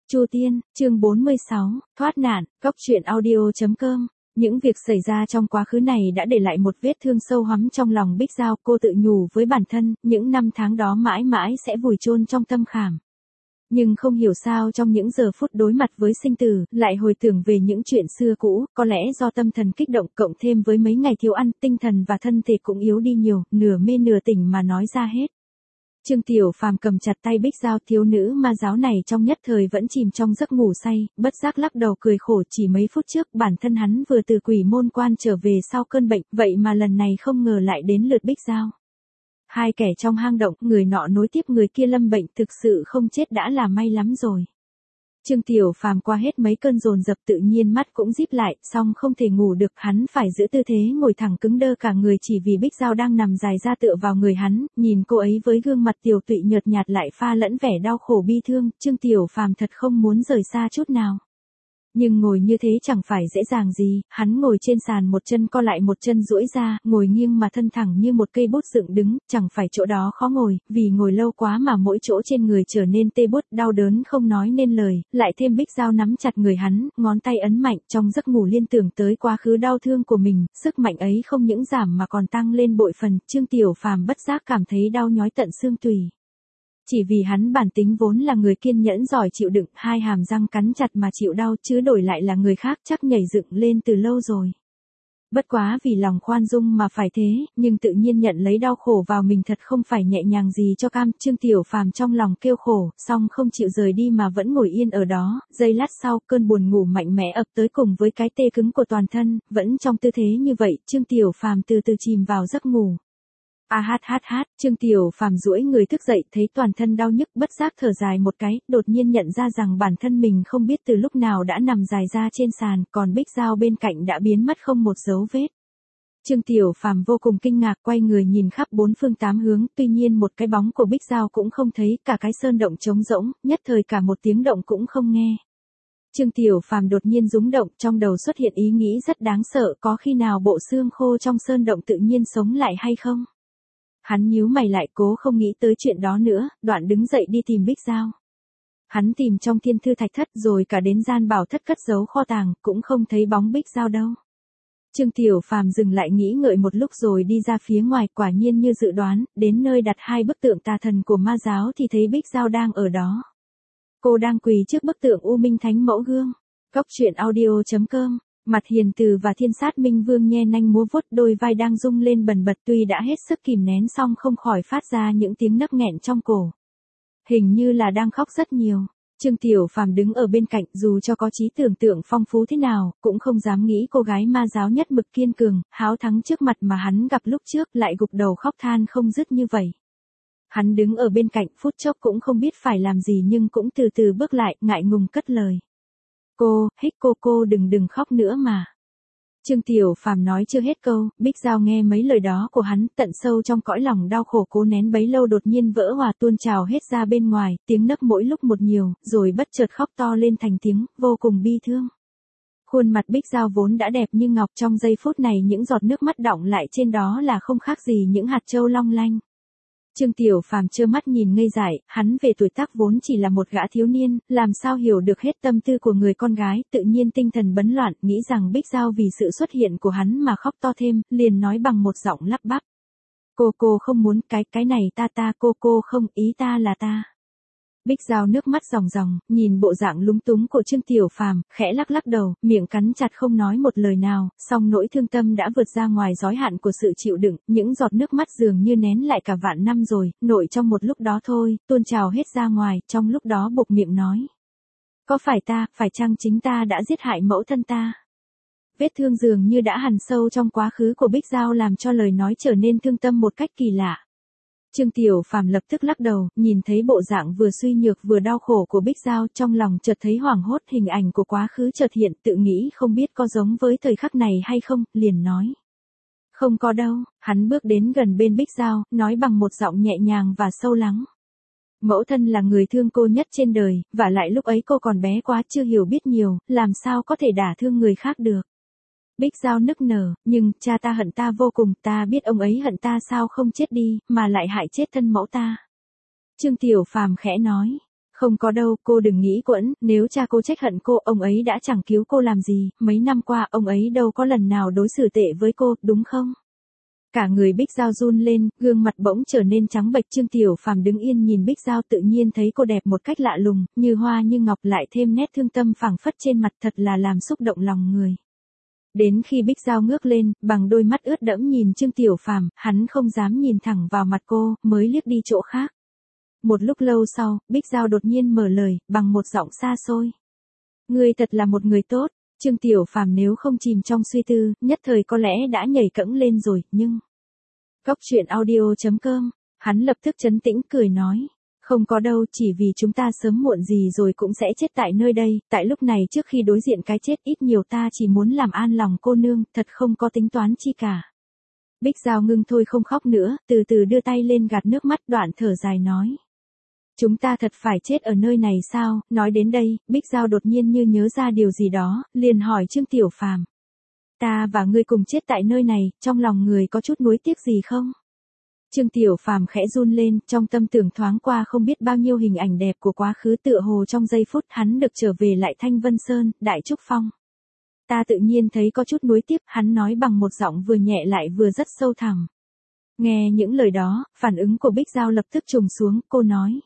Chu Tiên, chương 46, thoát nạn, góc truyện audio.com. Những việc xảy ra trong quá khứ này đã để lại một vết thương sâu hắm trong lòng Bích Giao, cô tự nhủ với bản thân, những năm tháng đó mãi mãi sẽ vùi chôn trong tâm khảm. Nhưng không hiểu sao trong những giờ phút đối mặt với sinh tử, lại hồi tưởng về những chuyện xưa cũ, có lẽ do tâm thần kích động cộng thêm với mấy ngày thiếu ăn, tinh thần và thân thể cũng yếu đi nhiều, nửa mê nửa tỉnh mà nói ra hết. Trương Tiểu Phàm cầm chặt tay Bích Giao, thiếu nữ ma giáo này trong nhất thời vẫn chìm trong giấc ngủ say, bất giác lắc đầu cười khổ, chỉ mấy phút trước bản thân hắn vừa từ quỷ môn quan trở về sau cơn bệnh, vậy mà lần này không ngờ lại đến lượt Bích Giao. Hai kẻ trong hang động, người nọ nối tiếp người kia lâm bệnh, thực sự không chết đã là may lắm rồi. Trương Tiểu Phàm qua hết mấy cơn dồn dập tự nhiên mắt cũng díp lại, song không thể ngủ được, hắn phải giữ tư thế ngồi thẳng cứng đơ cả người chỉ vì Bích Giao đang nằm dài ra tựa vào người hắn, nhìn cô ấy với gương mặt tiều tụy nhợt nhạt lại pha lẫn vẻ đau khổ bi thương, Trương Tiểu Phàm thật không muốn rời xa chút nào. Nhưng ngồi như thế chẳng phải dễ dàng gì, hắn ngồi trên sàn một chân co lại một chân duỗi ra, ngồi nghiêng mà thân thẳng như một cây bút dựng đứng, chẳng phải chỗ đó khó ngồi, vì ngồi lâu quá mà mỗi chỗ trên người trở nên tê buốt, đau đớn không nói nên lời, lại thêm Bích Giao nắm chặt người hắn, ngón tay ấn mạnh, trong giấc ngủ liên tưởng tới quá khứ đau thương của mình, sức mạnh ấy không những giảm mà còn tăng lên bội phần, Trương Tiểu Phàm bất giác cảm thấy đau nhói tận xương tủy. Chỉ vì hắn bản tính vốn là người kiên nhẫn giỏi chịu đựng, hai hàm răng cắn chặt mà chịu đau, chứ đổi lại là người khác chắc nhảy dựng lên từ lâu rồi. Bất quá vì lòng khoan dung mà phải thế, nhưng tự nhiên nhận lấy đau khổ vào mình thật không phải nhẹ nhàng gì cho cam. Trương Tiểu Phàm trong lòng kêu khổ, song không chịu rời đi mà vẫn ngồi yên ở đó, giây lát sau cơn buồn ngủ mạnh mẽ ập tới cùng với cái tê cứng của toàn thân, vẫn trong tư thế như vậy, Trương Tiểu Phàm từ từ chìm vào giấc ngủ. Trương Tiểu Phàm duỗi người thức dậy, thấy toàn thân đau nhức, bất giác thở dài một cái, đột nhiên nhận ra rằng bản thân mình không biết từ lúc nào đã nằm dài ra trên sàn, còn Bích Giao bên cạnh đã biến mất không một dấu vết. Trương Tiểu Phàm vô cùng kinh ngạc, quay người nhìn khắp bốn phương tám hướng, tuy nhiên một cái bóng của Bích Giao cũng không thấy, cả cái sơn động trống rỗng, nhất thời cả một tiếng động cũng không nghe. Trương Tiểu Phàm đột nhiên rúng động, trong đầu xuất hiện ý nghĩ rất đáng sợ, có khi nào bộ xương khô trong sơn động tự nhiên sống lại hay không? Hắn nhíu mày lại, cố không nghĩ tới chuyện đó nữa, đoạn đứng dậy đi tìm Bích Giao. Hắn tìm trong thiên thư thạch thất rồi cả đến gian bảo thất cất giấu kho tàng, cũng không thấy bóng Bích Giao đâu. Trương Tiểu Phàm dừng lại nghĩ ngợi một lúc rồi đi ra phía ngoài, quả nhiên như dự đoán, đến nơi đặt hai bức tượng tà thần của ma giáo thì thấy Bích Giao đang ở đó. Cô đang quỳ trước bức tượng U Minh Thánh Mẫu Gương. Góc truyện audio.com. Mặt hiền từ và thiên sát minh vương nhe nanh múa vuốt, đôi vai đang rung lên bần bật, tuy đã hết sức kìm nén song không khỏi phát ra những tiếng nấc nghẹn trong cổ. Hình như là đang khóc rất nhiều. Trương Tiểu Phàm đứng ở bên cạnh, dù cho có trí tưởng tượng phong phú thế nào, cũng không dám nghĩ cô gái ma giáo nhất mực kiên cường, háo thắng trước mặt mà hắn gặp lúc trước lại gục đầu khóc than không dứt như vậy. Hắn đứng ở bên cạnh phút chốc cũng không biết phải làm gì nhưng cũng từ từ bước lại, ngại ngùng cất lời. Cô đừng khóc nữa mà. Trương Tiểu Phàm nói chưa hết câu, Bích Giao nghe mấy lời đó của hắn, tận sâu trong cõi lòng đau khổ cố nén bấy lâu đột nhiên vỡ hòa tuôn trào hết ra bên ngoài, tiếng nấc mỗi lúc một nhiều, rồi bất chợt khóc to lên thành tiếng, vô cùng bi thương. Khuôn mặt Bích Giao vốn đã đẹp như ngọc, trong giây phút này những giọt nước mắt đọng lại trên đó là không khác gì những hạt châu long lanh. Trương Tiểu Phàm trơ mắt nhìn ngây dại, hắn về tuổi tác vốn chỉ là một gã thiếu niên, làm sao hiểu được hết tâm tư của người con gái, tự nhiên tinh thần bấn loạn, nghĩ rằng Bích Giao vì sự xuất hiện của hắn mà khóc to thêm, liền nói bằng một giọng lắp bắp. Cô không muốn, cái này ta, cô không, ý ta là ta. Bích Giao nước mắt ròng ròng, nhìn bộ dạng lúng túng của Trương Tiểu Phàm, khẽ lắc đầu, miệng cắn chặt không nói một lời nào, song nỗi thương tâm đã vượt ra ngoài giới hạn của sự chịu đựng, những giọt nước mắt dường như nén lại cả vạn năm rồi, nội trong một lúc đó thôi, tuôn trào hết ra ngoài, trong lúc đó buộc miệng nói. Có phải chăng chính ta đã giết hại mẫu thân ta? Vết thương dường như đã hằn sâu trong quá khứ của Bích Giao làm cho lời nói trở nên thương tâm một cách kỳ lạ. Trương Tiểu Phàm lập tức lắc đầu, nhìn thấy bộ dạng vừa suy nhược vừa đau khổ của Bích Giao, trong lòng chợt thấy hoảng hốt, hình ảnh của quá khứ chợt hiện, tự nghĩ không biết có giống với thời khắc này hay không, liền nói. Không có đâu, hắn bước đến gần bên Bích Giao, nói bằng một giọng nhẹ nhàng và sâu lắng. Mẫu thân là người thương cô nhất trên đời, và lại lúc ấy cô còn bé quá chưa hiểu biết nhiều, làm sao có thể đả thương người khác được. Bích Giao nức nở, nhưng cha ta hận ta vô cùng, ta biết ông ấy hận ta sao không chết đi, mà lại hại chết thân mẫu ta. Trương Tiểu Phàm khẽ nói, Không có đâu, cô đừng nghĩ quẫn, nếu cha cô trách hận cô, ông ấy đã chẳng cứu cô làm gì, mấy năm qua ông ấy đâu có lần nào đối xử tệ với cô, đúng không? Cả người Bích Giao run lên, gương mặt bỗng trở nên trắng bệch. Trương Tiểu Phàm đứng yên nhìn Bích Giao, tự nhiên thấy cô đẹp một cách lạ lùng, như hoa như ngọc, lại thêm nét thương tâm phảng phất trên mặt, thật là làm xúc động lòng người. Đến khi Bích Giao ngước lên, bằng đôi mắt ướt đẫm nhìn Trương Tiểu Phàm, hắn không dám nhìn thẳng vào mặt cô, mới liếc đi chỗ khác. Một lúc lâu sau, Bích Giao đột nhiên mở lời, bằng một giọng xa xôi. Ngươi thật là một người tốt. Trương Tiểu Phàm nếu không chìm trong suy tư, nhất thời có lẽ đã nhảy cẫng lên rồi, nhưng... Góc truyện audio.com, hắn lập tức trấn tĩnh cười nói. Không có đâu, chỉ vì chúng ta sớm muộn gì rồi cũng sẽ chết tại nơi đây, tại lúc này trước khi đối diện cái chết ít nhiều ta chỉ muốn làm an lòng cô nương, thật không có tính toán chi cả. Bích Giao ngưng thôi không khóc nữa, từ từ đưa tay lên gạt nước mắt, đoạn thở dài nói. Chúng ta thật phải chết ở nơi này sao? Nói đến đây, Bích Giao đột nhiên như nhớ ra điều gì đó, liền hỏi Trương Tiểu Phàm. Ta và ngươi cùng chết tại nơi này, trong lòng người có chút nuối tiếc gì không? Trương Tiểu Phàm khẽ run lên, trong tâm tưởng thoáng qua không biết bao nhiêu hình ảnh đẹp của quá khứ, tựa hồ trong giây phút hắn được trở về lại Thanh Vân Sơn, Đại Trúc Phong. Ta tự nhiên thấy có chút nuối tiếc, hắn nói bằng một giọng vừa nhẹ lại vừa rất sâu thẳm. Nghe những lời đó, phản ứng của Bích Giao lập tức trùng xuống, cô nói.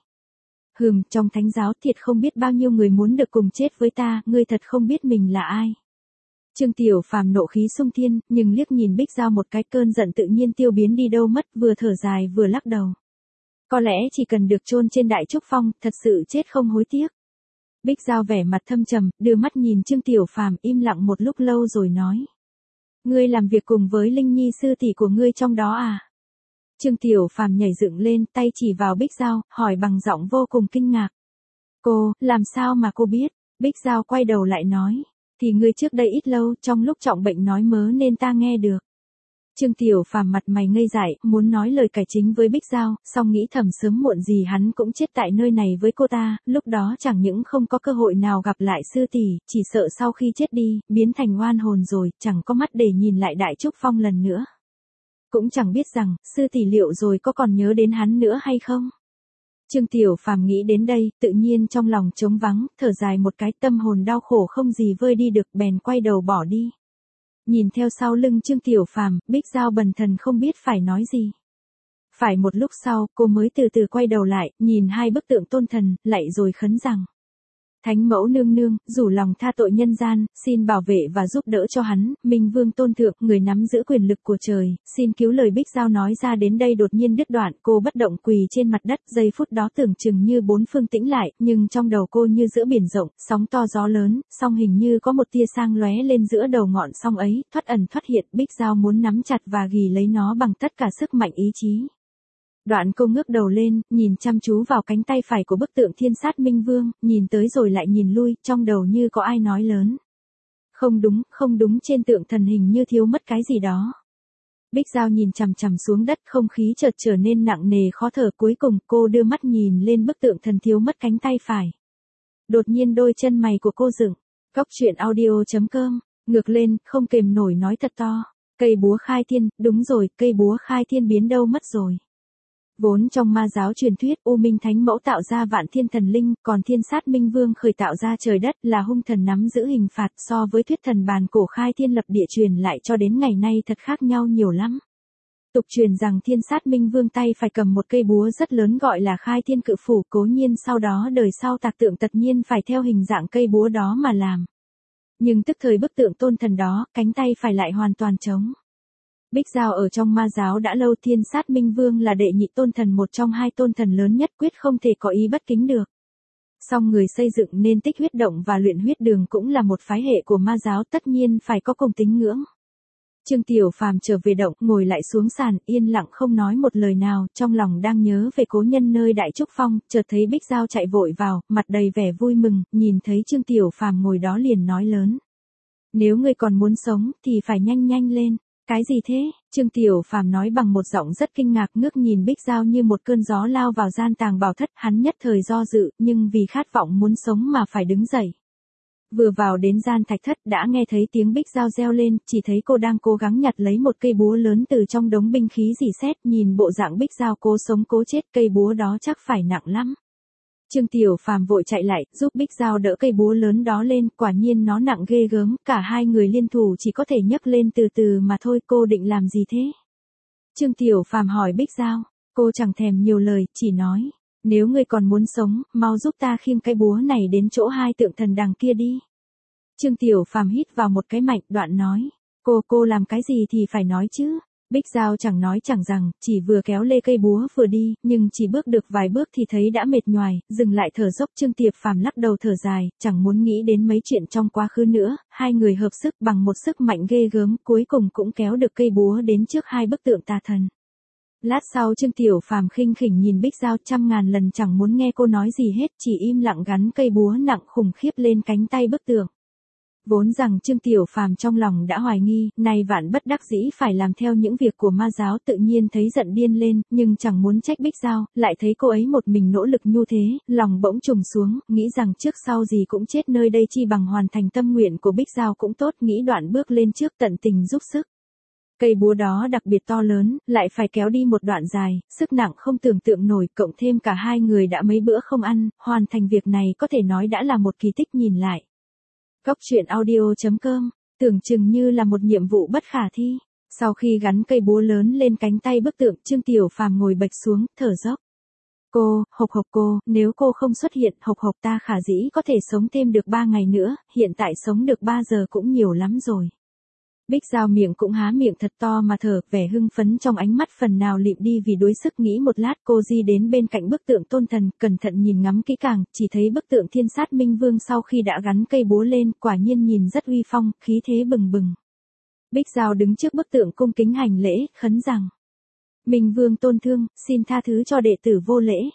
Trong thánh giáo thiệt không biết bao nhiêu người muốn được cùng chết với ta, ngươi thật không biết mình là ai. Trương Tiểu Phàm nộ khí xung thiên, nhưng liếc nhìn Bích Giao một cái, cơn giận tự nhiên tiêu biến đi đâu mất, vừa thở dài vừa lắc đầu. Có lẽ chỉ cần được chôn trên Đại Trúc Phong, thật sự chết không hối tiếc. Bích Giao vẻ mặt thâm trầm, đưa mắt nhìn Trương Tiểu Phàm, im lặng một lúc lâu rồi nói. Ngươi làm việc cùng với Linh Nhi sư tỷ của ngươi trong đó à? Trương Tiểu Phàm nhảy dựng lên, tay chỉ vào Bích Giao, hỏi bằng giọng vô cùng kinh ngạc. Cô, làm sao mà cô biết? Bích Giao quay đầu lại nói. Thì ngươi trước đây ít lâu, trong lúc trọng bệnh nói mớ nên ta nghe được. Trương Tiểu Phàm mặt mày ngây dại, muốn nói lời cải chính với Bích Giao, song nghĩ thầm sớm muộn gì hắn cũng chết tại nơi này với cô ta, lúc đó chẳng những không có cơ hội nào gặp lại sư tỷ, chỉ sợ sau khi chết đi, biến thành oan hồn rồi, chẳng có mắt để nhìn lại Đại Trúc Phong lần nữa. Cũng chẳng biết rằng, sư tỷ liệu rồi có còn nhớ đến hắn nữa hay không? Trương Tiểu Phàm nghĩ đến đây, tự nhiên trong lòng trống vắng, thở dài một cái, tâm hồn đau khổ không gì vơi đi được, bèn quay đầu bỏ đi. Nhìn theo sau lưng Trương Tiểu Phàm, Bích Giao bần thần không biết phải nói gì. Phải một lúc sau, cô mới từ từ quay đầu lại, nhìn hai bức tượng tôn thần, lạy rồi khấn rằng. Thánh mẫu nương nương, rủ lòng tha tội nhân gian, xin bảo vệ và giúp đỡ cho hắn, Minh Vương tôn thượng, người nắm giữ quyền lực của trời, xin cứu. Lời Bích Giao nói ra đến đây đột nhiên đứt đoạn, cô bất động quỳ trên mặt đất, giây phút đó tưởng chừng như bốn phương tĩnh lại, nhưng trong đầu cô như giữa biển rộng, sóng to gió lớn, song hình như có một tia sang lóe lên giữa đầu ngọn sóng ấy, thoát ẩn thoát hiện, Bích Giao muốn nắm chặt và ghì lấy nó bằng tất cả sức mạnh ý chí. Đoạn cô ngước đầu lên, nhìn chăm chú vào cánh tay phải của bức tượng Thiên Sát Minh Vương, nhìn tới rồi lại nhìn lui, trong đầu như có ai nói lớn. Không đúng, trên tượng thần hình như thiếu mất cái gì đó. Bích Giao nhìn chằm chằm xuống đất, không khí chợt trở nên nặng nề khó thở, cuối cùng cô đưa mắt nhìn lên bức tượng thần thiếu mất cánh tay phải. Đột nhiên đôi chân mày của cô dựng. Góc truyện audio.com, ngược lên, không kềm nổi nói thật to. Cây búa khai thiên, đúng rồi, cây búa khai thiên biến đâu mất rồi. Vốn trong ma giáo truyền thuyết, U Minh Thánh Mẫu tạo ra vạn thiên thần linh, còn Thiên Sát Minh Vương khởi tạo ra trời đất, là hung thần nắm giữ hình phạt, so với thuyết thần bàn cổ khai thiên lập địa truyền lại cho đến ngày nay thật khác nhau nhiều lắm. Tục truyền rằng Thiên Sát Minh Vương tay phải cầm một cây búa rất lớn gọi là khai thiên cự phủ, cố nhiên sau đó đời sau tạc tượng tất nhiên phải theo hình dạng cây búa đó mà làm. Nhưng tức thời bức tượng tôn thần đó, cánh tay phải lại hoàn toàn trống. Bích Giao ở trong ma giáo đã lâu, Thiên Sát Minh Vương là đệ nhị tôn thần, một trong hai tôn thần lớn nhất, quyết không thể có ý bất kính được. Song người xây dựng nên Tích Huyết Động và Luyện Huyết Đường cũng là một phái hệ của ma giáo, tất nhiên phải có cùng tín ngưỡng. Trương Tiểu Phàm trở về động, ngồi lại xuống sàn, yên lặng không nói một lời nào, trong lòng đang nhớ về cố nhân nơi Đại Trúc Phong, chợt thấy Bích Giao chạy vội vào, mặt đầy vẻ vui mừng, nhìn thấy Trương Tiểu Phàm ngồi đó liền nói lớn. Nếu ngươi còn muốn sống, thì phải nhanh lên. Cái gì thế? Trương Tiểu Phàm nói bằng một giọng rất kinh ngạc, ngước nhìn Bích Giao như một cơn gió lao vào gian tàng bảo thất, hắn nhất thời do dự, nhưng vì khát vọng muốn sống mà phải đứng dậy. Vừa vào đến gian thạch thất đã nghe thấy tiếng Bích Giao reo lên, chỉ thấy cô đang cố gắng nhặt lấy một cây búa lớn từ trong đống binh khí rỉ sét, nhìn bộ dạng Bích Giao cố sống cố chết, cây búa đó chắc phải nặng lắm. Trương Tiểu Phàm vội chạy lại, giúp Bích Giao đỡ cây búa lớn đó lên, quả nhiên nó nặng ghê gớm, cả hai người liên thủ chỉ có thể nhấc lên từ từ mà thôi. Cô định làm gì thế? Trương Tiểu Phàm hỏi Bích Giao. Cô chẳng thèm nhiều lời, chỉ nói, nếu ngươi còn muốn sống, mau giúp ta khiêng cái búa này đến chỗ hai tượng thần đằng kia đi. Trương Tiểu Phàm hít vào một cái mạnh, đoạn nói, cô làm cái gì thì phải nói chứ. Bích Giao chẳng nói chẳng rằng, chỉ vừa kéo lê cây búa vừa đi, nhưng chỉ bước được vài bước thì thấy đã mệt nhoài, dừng lại thở dốc. Trương Tiểu Phàm lắc đầu thở dài, chẳng muốn nghĩ đến mấy chuyện trong quá khứ nữa, hai người hợp sức bằng một sức mạnh ghê gớm, cuối cùng cũng kéo được cây búa đến trước hai bức tượng tà thần. Lát sau Trương Tiểu Phàm khinh khỉnh nhìn Bích Giao, trăm ngàn lần chẳng muốn nghe cô nói gì hết, chỉ im lặng gắn cây búa nặng khủng khiếp lên cánh tay bức tượng. Vốn rằng Trương Tiểu Phàm trong lòng đã hoài nghi, nay vạn bất đắc dĩ phải làm theo những việc của ma giáo, tự nhiên thấy giận điên lên, nhưng chẳng muốn trách Bích Giao, lại thấy cô ấy một mình nỗ lực nhu thế, lòng bỗng trùng xuống, nghĩ rằng trước sau gì cũng chết nơi đây, chi bằng hoàn thành tâm nguyện của Bích Giao cũng tốt, nghĩ đoạn bước lên trước tận tình giúp sức. Cây búa đó đặc biệt to lớn, lại phải kéo đi một đoạn dài, sức nặng không tưởng tượng nổi, cộng thêm cả hai người đã mấy bữa không ăn, hoàn thành việc này có thể nói đã là một kỳ tích. Nhìn lại Góc truyện audio.com, tưởng chừng như là một nhiệm vụ bất khả thi. Sau khi gắn cây búa lớn lên cánh tay bức tượng, Trương Tiểu Phàm ngồi bạch xuống, thở dốc. Cô, nếu cô không xuất hiện, ta khả dĩ có thể sống thêm được 3 ngày nữa, hiện tại sống được 3 giờ cũng nhiều lắm rồi. Bích Giao miệng cũng há miệng thật to mà thở, vẻ hưng phấn trong ánh mắt phần nào lịm đi vì đuối sức. Nghĩ một lát, cô di đến bên cạnh bức tượng tôn thần, cẩn thận nhìn ngắm kỹ càng, chỉ thấy bức tượng Thiên Sát Minh Vương sau khi đã gắn cây búa lên, quả nhiên nhìn rất uy phong, khí thế bừng bừng. Bích Giao đứng trước bức tượng cung kính hành lễ, khấn rằng: Minh Vương tôn thương, xin tha thứ cho đệ tử vô lễ.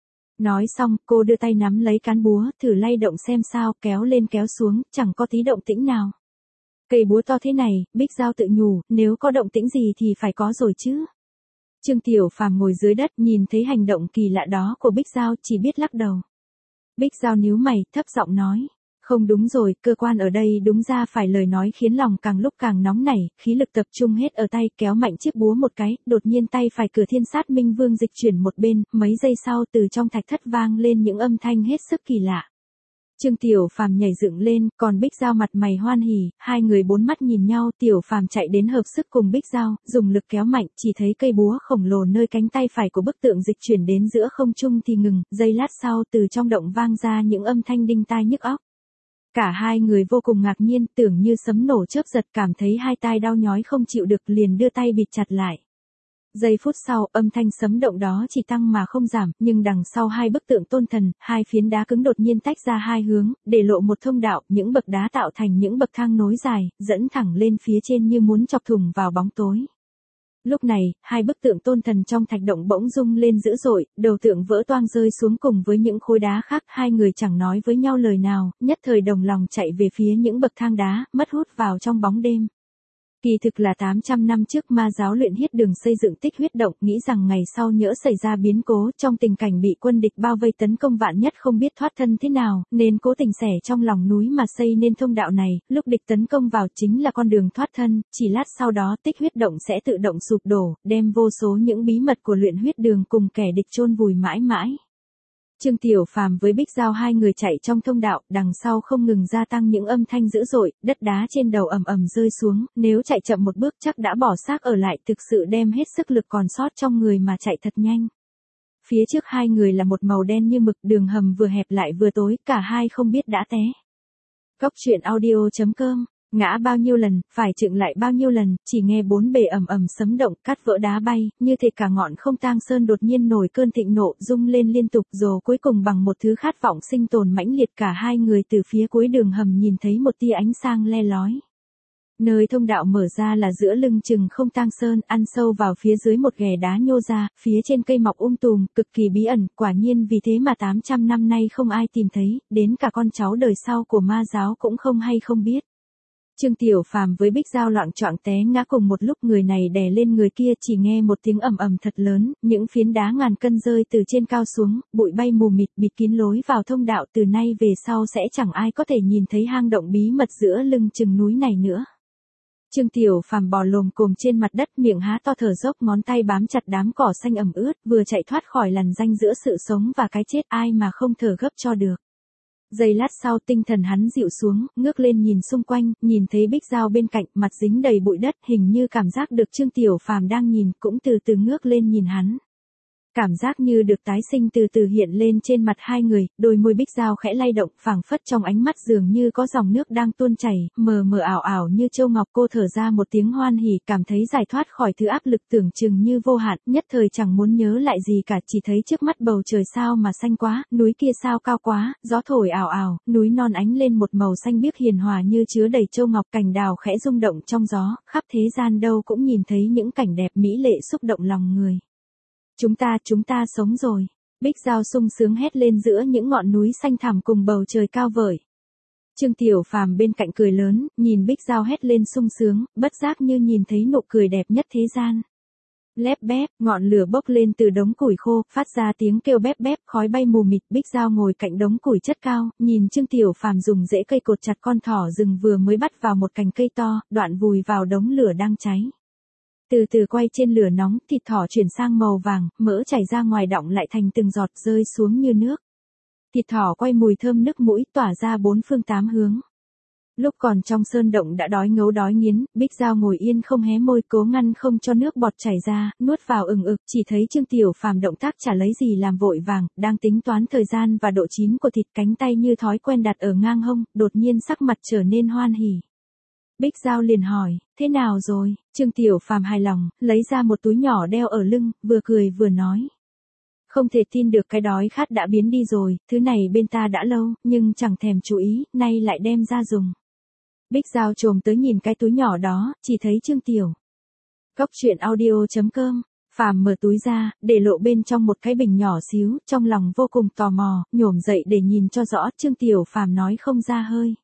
Nói xong, cô đưa tay nắm lấy cán búa, thử lay động xem sao, kéo lên kéo xuống, chẳng có tí động tĩnh nào. Cây búa to thế này, Bích Giao tự nhủ, nếu có động tĩnh gì thì phải có rồi chứ. Trương Tiểu Phàm ngồi dưới đất, nhìn thấy hành động kỳ lạ đó của Bích Giao, chỉ biết lắc đầu. Bích Giao nhíu mày, thấp giọng nói, không đúng rồi, cơ quan ở đây đúng ra phải. Lời nói khiến lòng càng lúc càng nóng nảy, khí lực tập trung hết ở tay, kéo mạnh chiếc búa một cái, đột nhiên tay phải cửa Thiên Sát Minh Vương dịch chuyển một bên, mấy giây sau từ trong thạch thất vang lên những âm thanh hết sức kỳ lạ. Trương Tiểu Phàm nhảy dựng lên, còn Bích Giao mặt mày hoan hỉ, hai người bốn mắt nhìn nhau. Tiểu Phàm chạy đến hợp sức cùng Bích Giao, dùng lực kéo mạnh, chỉ thấy cây búa khổng lồ nơi cánh tay phải của bức tượng dịch chuyển đến giữa không trung thì ngừng, giây lát sau từ trong động vang ra những âm thanh đinh tai nhức óc. Cả hai người vô cùng ngạc nhiên, tưởng như sấm nổ chớp giật, cảm thấy hai tai đau nhói không chịu được, liền đưa tay bịt chặt lại. Giây phút sau, âm thanh sấm động đó chỉ tăng mà không giảm, nhưng đằng sau hai bức tượng tôn thần, hai phiến đá cứng đột nhiên tách ra hai hướng, để lộ một thông đạo, những bậc đá tạo thành những bậc thang nối dài, dẫn thẳng lên phía trên như muốn chọc thủng vào bóng tối. Lúc này, hai bức tượng tôn thần trong thạch động bỗng rung lên dữ dội, đầu tượng vỡ toang rơi xuống cùng với những khối đá khác, hai người chẳng nói với nhau lời nào, nhất thời đồng lòng chạy về phía những bậc thang đá, mất hút vào trong bóng đêm. Kỳ thực là 800 năm trước ma giáo luyện huyết đường xây dựng Tích Huyết Động, nghĩ rằng ngày sau nhỡ xảy ra biến cố, trong tình cảnh bị quân địch bao vây tấn công vạn nhất không biết thoát thân thế nào, nên cố tình xẻ trong lòng núi mà xây nên thông đạo này, lúc địch tấn công vào chính là con đường thoát thân, chỉ lát sau đó Tích Huyết Động sẽ tự động sụp đổ, đem vô số những bí mật của luyện huyết đường cùng kẻ địch chôn vùi mãi mãi. Trương Tiểu Phàm với Bích Giao hai người chạy trong thông đạo, đằng sau không ngừng gia tăng những âm thanh dữ dội, đất đá trên đầu ầm ầm rơi xuống, nếu chạy chậm một bước chắc đã bỏ xác ở lại, thực sự đem hết sức lực còn sót trong người mà chạy thật nhanh. Phía trước hai người là một màu đen như mực, đường hầm vừa hẹp lại vừa tối, cả hai không biết đã té. Góc truyện audio.com, ngã bao nhiêu lần, phải chựng lại bao nhiêu lần, chỉ nghe bốn bề ầm ầm sấm động, cát vỡ đá bay, như thể cả ngọn không tang sơn đột nhiên nổi cơn thịnh nộ, rung lên liên tục, rồi cuối cùng bằng một thứ khát vọng sinh tồn mãnh liệt, cả hai người từ phía cuối đường hầm nhìn thấy một tia ánh sáng le lói. Nơi thông đạo mở ra là giữa lưng chừng không tang sơn, ăn sâu vào phía dưới một ghè đá nhô ra, phía trên cây mọc tùm, cực kỳ bí ẩn, quả nhiên vì thế mà 800 năm nay không ai tìm thấy, đến cả con cháu đời sau của ma giáo cũng không hay không biết. Trương Tiểu Phàm với Bích Giao loạng choạng té ngã cùng một lúc, người này đè lên người kia, chỉ nghe một tiếng ầm ầm thật lớn, những phiến đá ngàn cân rơi từ trên cao xuống, bụi bay mù mịt bịt kín lối vào thông đạo, từ nay về sau sẽ chẳng ai có thể nhìn thấy hang động bí mật giữa lưng chừng núi này nữa. Trương Tiểu Phàm bò lồm cồm trên mặt đất, miệng há to thở dốc, ngón tay bám chặt đám cỏ xanh ẩm ướt, vừa chạy thoát khỏi lằn ranh giữa sự sống và cái chết, ai mà không thở gấp cho được. Giây lát sau tinh thần hắn dịu xuống, ngước lên nhìn xung quanh, nhìn thấy Bích Giao bên cạnh, mặt dính đầy bụi đất, hình như cảm giác được Trương Tiểu Phàm đang nhìn, cũng từ từ ngước lên nhìn hắn. Cảm giác như được tái sinh từ từ hiện lên trên mặt hai người, đôi môi Bích Giao khẽ lay động, phảng phất trong ánh mắt dường như có dòng nước đang tuôn chảy, mờ mờ ảo ảo như châu ngọc. Cô thở ra một tiếng hoan hỉ, cảm thấy giải thoát khỏi thứ áp lực tưởng chừng như vô hạn, nhất thời chẳng muốn nhớ lại gì cả, chỉ thấy trước mắt bầu trời sao mà xanh quá, núi kia sao cao quá, gió thổi ảo ảo, núi non ánh lên một màu xanh biếc hiền hòa như chứa đầy châu ngọc, cành đào khẽ rung động trong gió, khắp thế gian đâu cũng nhìn thấy những cảnh đẹp mỹ lệ xúc động lòng người. Chúng ta sống rồi. Bích Giao sung sướng hét lên giữa những ngọn núi xanh thẳm cùng bầu trời cao vời. Trương Tiểu Phàm bên cạnh cười lớn, nhìn Bích Giao hét lên sung sướng, bất giác như nhìn thấy nụ cười đẹp nhất thế gian. Lép bép, ngọn lửa bốc lên từ đống củi khô, phát ra tiếng kêu bép bép, khói bay mù mịt. Bích Giao ngồi cạnh đống củi chất cao, nhìn Trương Tiểu Phàm dùng rễ cây cột chặt con thỏ rừng vừa mới bắt vào một cành cây to, đoạn vùi vào đống lửa đang cháy. Từ từ quay trên lửa nóng, thịt thỏ chuyển sang màu vàng, mỡ chảy ra ngoài đọng lại thành từng giọt rơi xuống như nước. Thịt thỏ quay mùi thơm nức mũi, tỏa ra bốn phương tám hướng. Lúc còn trong sơn động đã đói ngấu đói nghiến, Bích Giao ngồi yên không hé môi, cố ngăn không cho nước bọt chảy ra, nuốt vào ừng ực, chỉ thấy Trương Tiểu Phàm động tác chả lấy gì làm vội vàng, đang tính toán thời gian và độ chín của thịt, cánh tay như thói quen đặt ở ngang hông, đột nhiên sắc mặt trở nên hoan hỉ. Bích Giao liền hỏi, thế nào rồi? Trương Tiểu Phàm hài lòng, lấy ra một túi nhỏ đeo ở lưng, vừa cười vừa nói. Không thể tin được cái đói khát đã biến đi rồi, thứ này bên ta đã lâu, nhưng chẳng thèm chú ý, nay lại đem ra dùng. Bích Giao trồm tới nhìn cái túi nhỏ đó, chỉ thấy Trương Tiểu. Góc truyện audio.com, Phàm mở túi ra, để lộ bên trong một cái bình nhỏ xíu, trong lòng vô cùng tò mò, nhổm dậy để nhìn cho rõ. Trương Tiểu Phàm nói không ra hơi.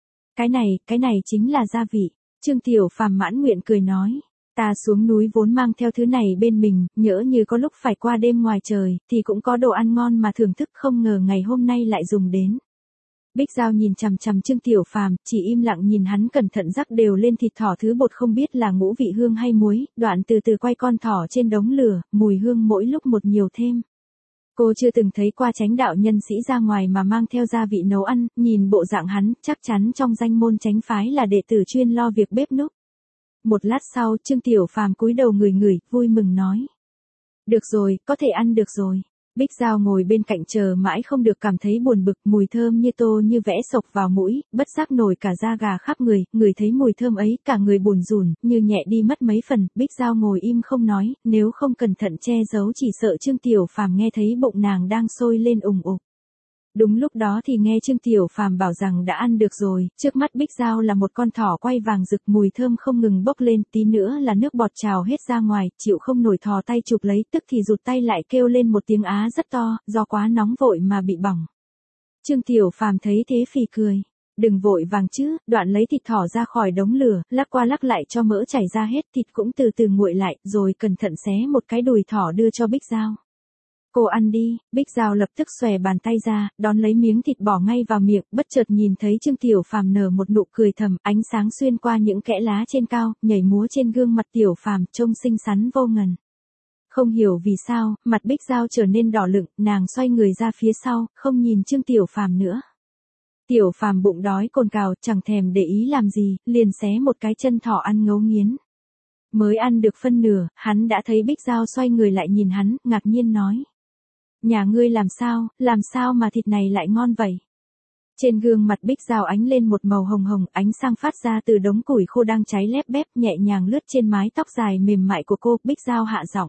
Cái này chính là gia vị. Trương Tiểu Phàm mãn nguyện cười nói. Ta xuống núi vốn mang theo thứ này bên mình, nhỡ như có lúc phải qua đêm ngoài trời, thì cũng có đồ ăn ngon mà thưởng thức, không ngờ ngày hôm nay lại dùng đến. Bích Giao nhìn chằm chằm Trương Tiểu Phàm, chỉ im lặng nhìn hắn cẩn thận rắc đều lên thịt thỏ thứ bột không biết là ngũ vị hương hay muối, đoạn từ từ quay con thỏ trên đống lửa, mùi hương mỗi lúc một nhiều thêm. Cô chưa từng thấy qua chánh đạo nhân sĩ ra ngoài mà mang theo gia vị nấu ăn, nhìn bộ dạng hắn, chắc chắn trong danh môn chánh phái là đệ tử chuyên lo việc bếp núc. Một lát sau, Trương Tiểu Phàm cúi đầu ngửi, vui mừng nói. Được rồi, có thể ăn được rồi. Bích Giao ngồi bên cạnh chờ mãi không được, cảm thấy buồn bực, mùi thơm như tô như vẽ xộc vào mũi, bất giác nổi cả da gà khắp người, ngửi thấy mùi thơm ấy, cả người buồn rùn, như nhẹ đi mất mấy phần. Bích Giao ngồi im không nói, nếu không cẩn thận che giấu chỉ sợ Trương Tiểu Phàm nghe thấy bụng nàng đang sôi lên ùng ục. Đúng lúc đó thì nghe Trương Tiểu Phàm bảo rằng đã ăn được rồi, trước mắt Bích Giao là một con thỏ quay vàng rực, mùi thơm không ngừng bốc lên, tí nữa là nước bọt trào hết ra ngoài, chịu không nổi thò tay chụp lấy, tức thì rụt tay lại kêu lên một tiếng á rất to, do quá nóng vội mà bị bỏng. Trương Tiểu Phàm thấy thế phì cười. Đừng vội vàng chứ, đoạn lấy thịt thỏ ra khỏi đống lửa, lắc qua lắc lại cho mỡ chảy ra hết, thịt cũng từ từ nguội lại, rồi cẩn thận xé một cái đùi thỏ đưa cho Bích Giao. Cô ăn đi. Bích Giao lập tức xòe bàn tay ra, đón lấy miếng thịt bỏ ngay vào miệng, bất chợt nhìn thấy Trương Tiểu Phàm nở một nụ cười thầm, ánh sáng xuyên qua những kẽ lá trên cao, nhảy múa trên gương mặt Tiểu Phàm, trông xinh xắn vô ngần. Không hiểu vì sao, mặt Bích Giao trở nên đỏ lựng, nàng xoay người ra phía sau, không nhìn Trương Tiểu Phàm nữa. Tiểu Phàm bụng đói cồn cào, chẳng thèm để ý làm gì, liền xé một cái chân thỏ ăn ngấu nghiến. Mới ăn được phân nửa, hắn đã thấy Bích Giao xoay người lại nhìn hắn, ngạc nhiên nói. Nhà ngươi làm sao mà thịt này lại ngon vậy? Trên gương mặt Bích Giao ánh lên một màu hồng hồng, ánh sáng phát ra từ đống củi khô đang cháy lép bép, nhẹ nhàng lướt trên mái tóc dài mềm mại của cô. Bích Giao hạ giọng.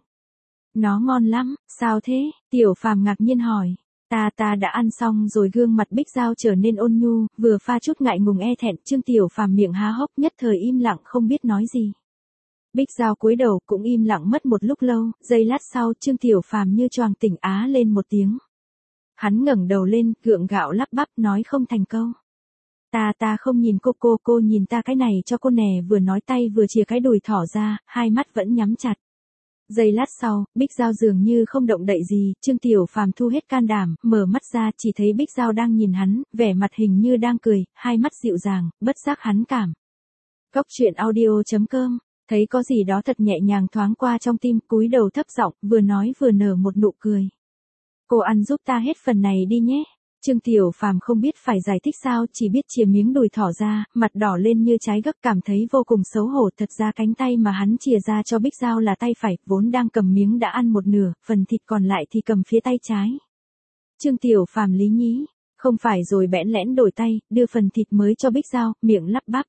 Nó ngon lắm, sao thế? Tiểu Phàm ngạc nhiên hỏi. Ta đã ăn xong rồi. Gương mặt Bích Giao trở nên ôn nhu, vừa pha chút ngại ngùng e thẹn. Trương Tiểu Phàm miệng há hốc, nhất thời im lặng không biết nói gì. Bích Giao cúi đầu cũng im lặng mất một lúc lâu, giây lát sau Trương Tiểu Phàm như choàng tỉnh á lên một tiếng. Hắn ngẩng đầu lên, gượng gạo lắp bắp nói không thành câu. Ta không nhìn cô nhìn ta cái này cho cô nè, vừa nói tay vừa chìa cái đùi thỏ ra, hai mắt vẫn nhắm chặt. Giây lát sau, Bích Giao dường như không động đậy gì, Trương Tiểu Phàm thu hết can đảm, mở mắt ra chỉ thấy Bích Giao đang nhìn hắn, vẻ mặt hình như đang cười, hai mắt dịu dàng, bất giác hắn cảm. Cốc truyện audio.com, thấy có gì đó thật nhẹ nhàng thoáng qua trong tim, cúi đầu thấp giọng, vừa nói vừa nở một nụ cười. Cô ăn giúp ta hết phần này đi nhé. Trương Tiểu Phàm không biết phải giải thích sao, chỉ biết chìa miếng đùi thỏ ra, mặt đỏ lên như trái gấc, cảm thấy vô cùng xấu hổ. Thật ra cánh tay mà hắn chìa ra cho Bích Giao là tay phải, vốn đang cầm miếng đã ăn một nửa, phần thịt còn lại thì cầm phía tay trái. Trương Tiểu Phàm lý nhí, không phải rồi bẽn lẽn đổi tay, đưa phần thịt mới cho Bích Giao, miệng lắp bắp.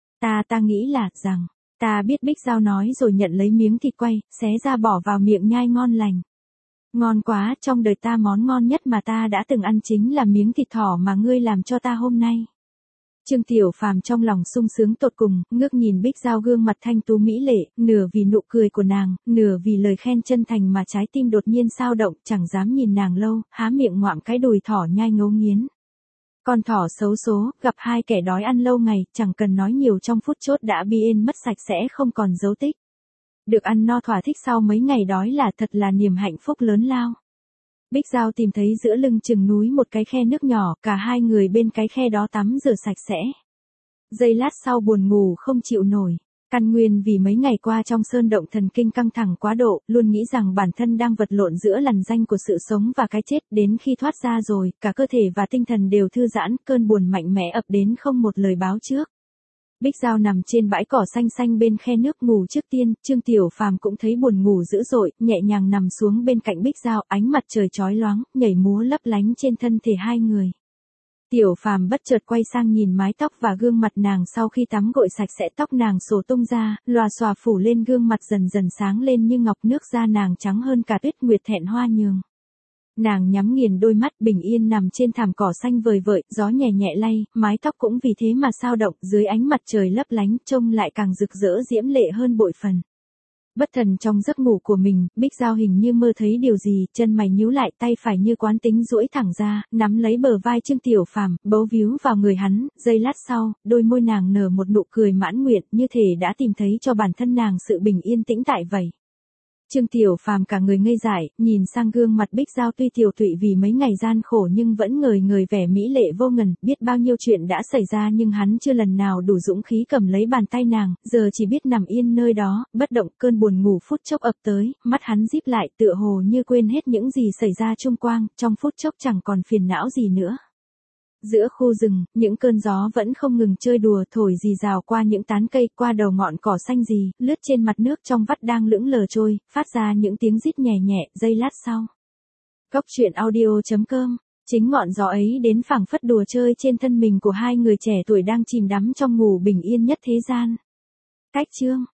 Ta nghĩ là, ta biết. Bích Giao nói rồi nhận lấy miếng thịt quay, xé ra bỏ vào miệng nhai ngon lành. Ngon quá, trong đời ta món ngon nhất mà ta đã từng ăn chính là miếng thịt thỏ mà ngươi làm cho ta hôm nay. Trương Tiểu Phàm trong lòng sung sướng tột cùng, ngước nhìn Bích Giao gương mặt thanh tú mỹ lệ, nửa vì nụ cười của nàng, nửa vì lời khen chân thành mà trái tim đột nhiên xao động, chẳng dám nhìn nàng lâu, há miệng ngoạm cái đùi thỏ nhai ngấu nghiến. Con thỏ xấu số, gặp hai kẻ đói ăn lâu ngày, chẳng cần nói nhiều trong phút chốt đã biến mất sạch sẽ không còn dấu tích. Được ăn no thỏa thích sau mấy ngày đói là thật là niềm hạnh phúc lớn lao. Bích Giao tìm thấy giữa lưng chừng núi một cái khe nước nhỏ, cả hai người bên cái khe đó tắm rửa sạch sẽ. Giây lát sau buồn ngủ không chịu nổi. Căn nguyên vì mấy ngày qua trong sơn động thần kinh căng thẳng quá độ, luôn nghĩ rằng bản thân đang vật lộn giữa lằn ranh của sự sống và cái chết, đến khi thoát ra rồi, cả cơ thể và tinh thần đều thư giãn, cơn buồn mạnh mẽ ập đến không một lời báo trước. Bích Giao nằm trên bãi cỏ xanh xanh bên khe nước ngủ trước tiên, Trương Tiểu Phàm cũng thấy buồn ngủ dữ dội, nhẹ nhàng nằm xuống bên cạnh Bích Giao, ánh mặt trời chói loáng, nhảy múa lấp lánh trên thân thể hai người. Tiểu Phàm bất chợt quay sang nhìn mái tóc và gương mặt nàng sau khi tắm gội sạch sẽ, tóc nàng xổ tung ra, lòa xòa phủ lên gương mặt dần dần sáng lên như ngọc, nước da nàng trắng hơn cả tuyết nguyệt thẹn hoa nhường. Nàng nhắm nghiền đôi mắt bình yên nằm trên thảm cỏ xanh vời vợi, gió nhẹ nhẹ lay, mái tóc cũng vì thế mà sao động, dưới ánh mặt trời lấp lánh, trông lại càng rực rỡ diễm lệ hơn bội phần. Bất thần trong giấc ngủ của mình, Bích Giao hình như mơ thấy điều gì, chân mày nhíu lại, tay phải như quán tính duỗi thẳng ra, nắm lấy bờ vai Trương Tiểu Phàm, bấu víu vào người hắn, giây lát sau, đôi môi nàng nở một nụ cười mãn nguyện, như thể đã tìm thấy cho bản thân nàng sự bình yên tĩnh tại vậy. Trương Tiểu Phàm cả người ngây dại, nhìn sang gương mặt Bích Giao tuy tiều tụy vì mấy ngày gian khổ nhưng vẫn ngời ngời vẻ mỹ lệ vô ngần, biết bao nhiêu chuyện đã xảy ra nhưng hắn chưa lần nào đủ dũng khí cầm lấy bàn tay nàng, giờ chỉ biết nằm yên nơi đó, bất động. Cơn buồn ngủ phút chốc ập tới, mắt hắn díp lại tựa hồ như quên hết những gì xảy ra chung quanh, trong phút chốc chẳng còn phiền não gì nữa. Giữa khu rừng, những cơn gió vẫn không ngừng chơi đùa, thổi rì rào qua những tán cây, qua đầu ngọn cỏ xanh rì, lướt trên mặt nước trong vắt đang lững lờ trôi, phát ra những tiếng rít nhẹ nhẹ. Giây lát sau, Cốc truyện audio.com, chính ngọn gió ấy đến phảng phất đùa chơi trên thân mình của hai người trẻ tuổi đang chìm đắm trong ngủ bình yên nhất thế gian. Cách chương